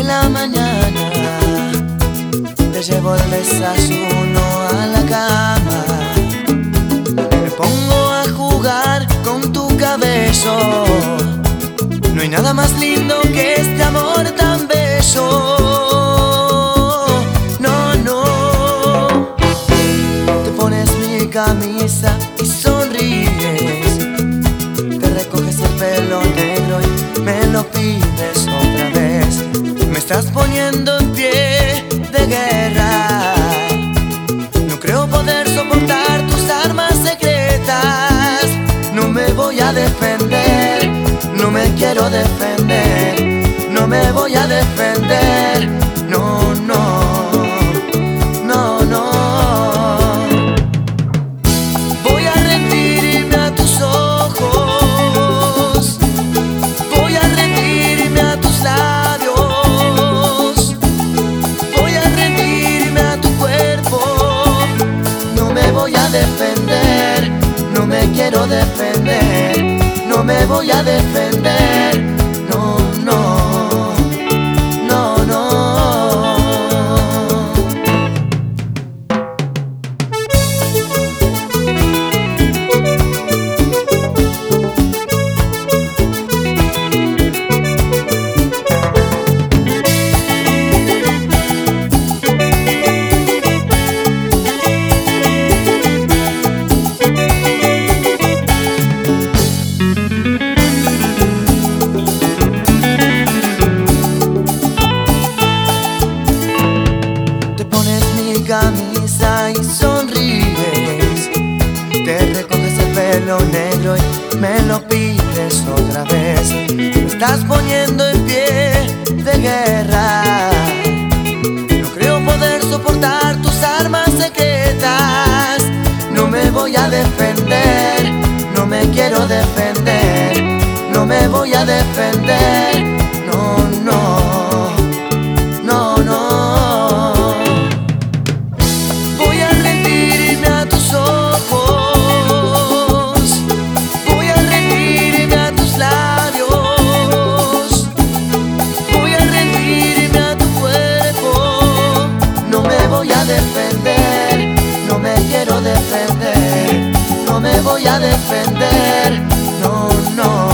la mañana te llevo el desayuno a la cama. Me pongo a jugar con tu cabello. No hay nada más lindo que este amor tan bello. No, no. Te pones mi camisa y sonríes. Te recoges el pelo negro y me lo pides otra vez. Me estás poniendo en pie de guerra. No creo poder soportar tus armas secretas. No me voy a defender, no me quiero defender. No me voy a defender, no, no. No, no. Voy a rendirme a tus ojos. Voy a rendirme a tus labios. Voy a rendirme a tu cuerpo. No me voy a defender, no me quiero defender. No me voy a defender, no, no. No, no. Camisa y sonríes. Te recoges el pelo negro y me lo pides otra vez. Me estás poniendo en pie de guerra. No creo poder soportar tus armas secretas. No me voy a defender, no me quiero defender. No me voy a defender, no, no. No, no. No me quiero defender, no me voy a defender, no, no.